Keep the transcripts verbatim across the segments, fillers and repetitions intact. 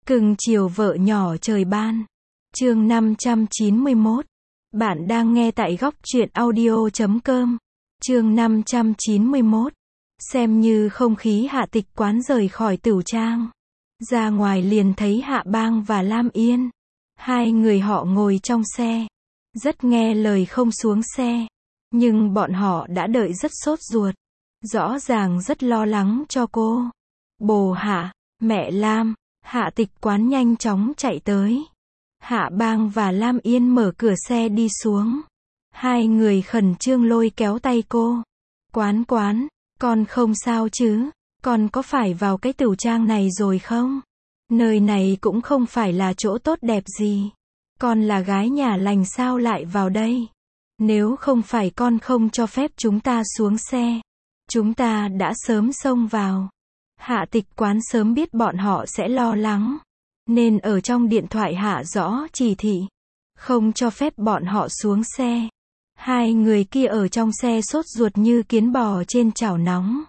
Cưng chiều vợ nhỏ trời ban. Chương năm trăm chín mươi mốt. Bạn đang nghe tại góc truyện audio chấm com. Chương năm trăm chín mươi mốt. Xem như không khí Hạ Tịch Quán rời khỏi tửu trang. Ra ngoài liền thấy Hạ Bang và Lam Yên. Hai người họ ngồi trong xe. Rất nghe lời không xuống xe. Nhưng bọn họ đã đợi rất sốt ruột. Rõ ràng rất lo lắng cho cô. Bồ Hạ, mẹ Lam. Hạ Tịch Quán nhanh chóng chạy tới. Hạ Bang và Lam Yên mở cửa xe đi xuống. Hai người khẩn trương lôi kéo tay cô. Quán Quán, con không sao chứ? Con có phải vào cái tửu trang này rồi không? Nơi này cũng không phải là chỗ tốt đẹp gì. Con là gái nhà lành sao lại vào đây? Nếu không phải con không cho phép chúng ta xuống xe, chúng ta đã sớm xông vào. Hạ Tịch Quán sớm biết bọn họ sẽ lo lắng, nên ở trong điện thoại hạ rõ chỉ thị, không cho phép bọn họ xuống xe. Hai người kia ở trong xe sốt ruột như kiến bò trên chảo nóng.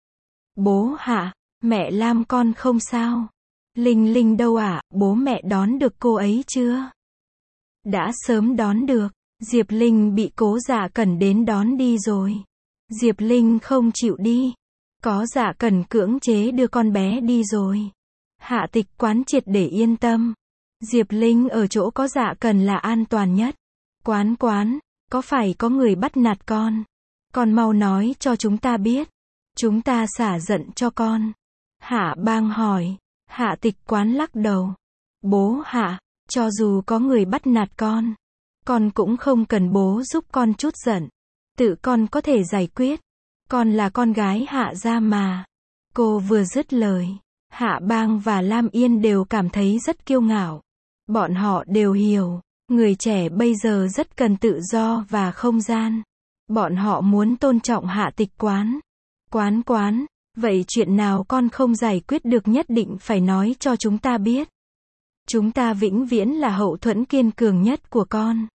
Bố Hạ, mẹ Lam con không sao. Linh Linh đâu ạ, à? Bố mẹ đón được cô ấy chưa? Đã sớm đón được. Diệp Linh bị Cố Dạ Cẩn đến đón đi rồi. Diệp Linh không chịu đi. Có Dạ Cẩn cưỡng chế đưa con bé đi rồi. Hạ Tịch Quán triệt để yên tâm. Diệp Linh ở chỗ có Dạ Cẩn là an toàn nhất. Quán Quán, có phải có người bắt nạt con? Con mau nói cho chúng ta biết. Chúng ta xả giận cho con. Hạ Bang hỏi. Hạ Tịch Quán lắc đầu. Bố Hạ, cho dù có người bắt nạt con, con cũng không cần bố giúp con chút giận. Tự con có thể giải quyết. Con là con gái Hạ gia mà. Cô vừa dứt lời, Hạ Bang và Lam Yên đều cảm thấy rất kiêu ngạo. Bọn họ đều hiểu, người trẻ bây giờ rất cần tự do và không gian. Bọn họ muốn tôn trọng Hạ Tịch Quán. Quán Quán, vậy chuyện nào con không giải quyết được nhất định phải nói cho chúng ta biết. Chúng ta vĩnh viễn là hậu thuẫn kiên cường nhất của con.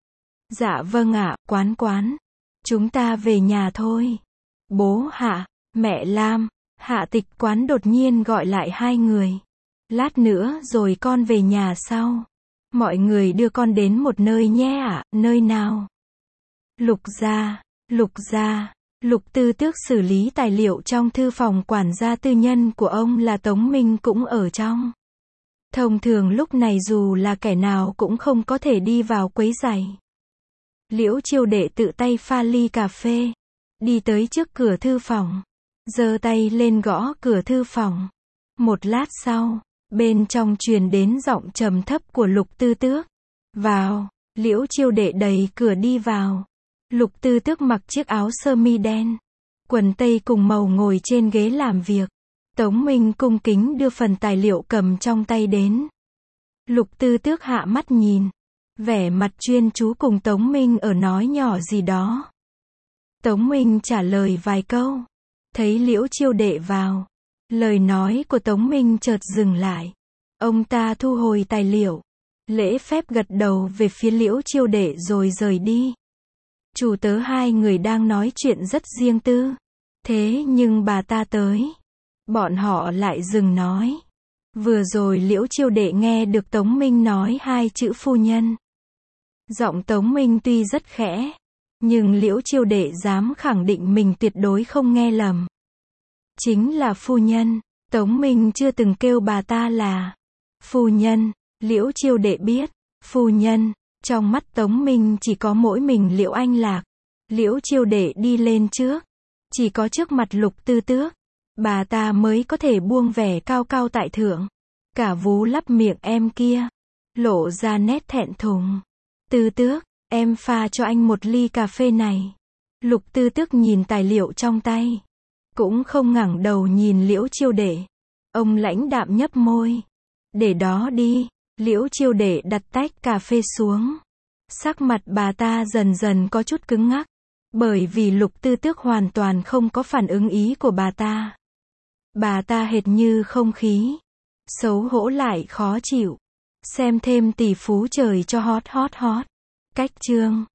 Dạ vâng ạ, Quán Quán. Chúng ta về nhà thôi. Bố Hạ, mẹ Lam. Hạ Tịch Quán đột nhiên gọi lại hai người. Lát nữa rồi con về nhà sau. Mọi người đưa con đến một nơi nhé ạ. À, nơi nào? Lục gia. Lục gia. Lục Tư Tước xử lý tài liệu trong thư phòng quản gia tư nhân của ông là Tống Minh cũng ở trong. Thông thường lúc này dù là kẻ nào cũng không có thể đi vào quấy rầy. Liễu Chiêu Đệ tự tay pha ly cà phê, đi tới trước cửa thư phòng, giơ tay lên gõ cửa thư phòng. Một lát sau, bên trong truyền đến giọng trầm thấp của Lục Tư Tước. Vào. Liễu Chiêu Đệ đẩy cửa đi vào. Lục Tư Tước mặc chiếc áo sơ mi đen, quần tây cùng màu ngồi trên ghế làm việc. Tống Minh cung kính đưa phần tài liệu cầm trong tay đến. Lục Tư Tước hạ mắt nhìn, vẻ mặt chuyên chú cùng Tống Minh ở nói nhỏ gì đó. Tống Minh trả lời vài câu. Thấy Liễu Chiêu Đệ vào, lời nói của Tống Minh chợt dừng lại. Ông ta thu hồi tài liệu, lễ phép gật đầu về phía Liễu Chiêu Đệ rồi rời đi. Chủ tớ hai người đang nói chuyện rất riêng tư. Thế nhưng bà ta tới, bọn họ lại dừng nói. Vừa rồi Liễu Chiêu Đệ nghe được Tống Minh nói hai chữ phu nhân. Giọng Tống Minh tuy rất khẽ, nhưng Liễu Chiêu Đệ dám khẳng định mình tuyệt đối không nghe lầm. Chính là phu nhân. Tống Minh chưa từng kêu bà ta là phu nhân. Liễu Chiêu Đệ biết, phu nhân, trong mắt Tống Minh chỉ có mỗi mình Liễu Anh Lạc. Liễu Chiêu Đệ đi lên trước, chỉ có trước mặt Lục Tư Tước, bà ta mới có thể buông vẻ cao cao tại thượng. Cả vú lắp miệng em kia, lộ ra nét thẹn thùng. Tư Tước, em pha cho anh một ly cà phê này. Lục Tư Tước nhìn tài liệu trong tay, cũng không ngẩng đầu nhìn Liễu Chiêu Đệ. Ông lãnh đạm nhấp môi. Để đó đi. Liễu Chiêu Đệ đặt tách cà phê xuống. Sắc mặt bà ta dần dần có chút cứng ngắc, bởi vì Lục Tư Tước hoàn toàn không có phản ứng ý của bà ta. Bà ta hệt như không khí, xấu hổ lại khó chịu. Xem thêm Tỷ Phú Trời cho hot hot hot. Cách chương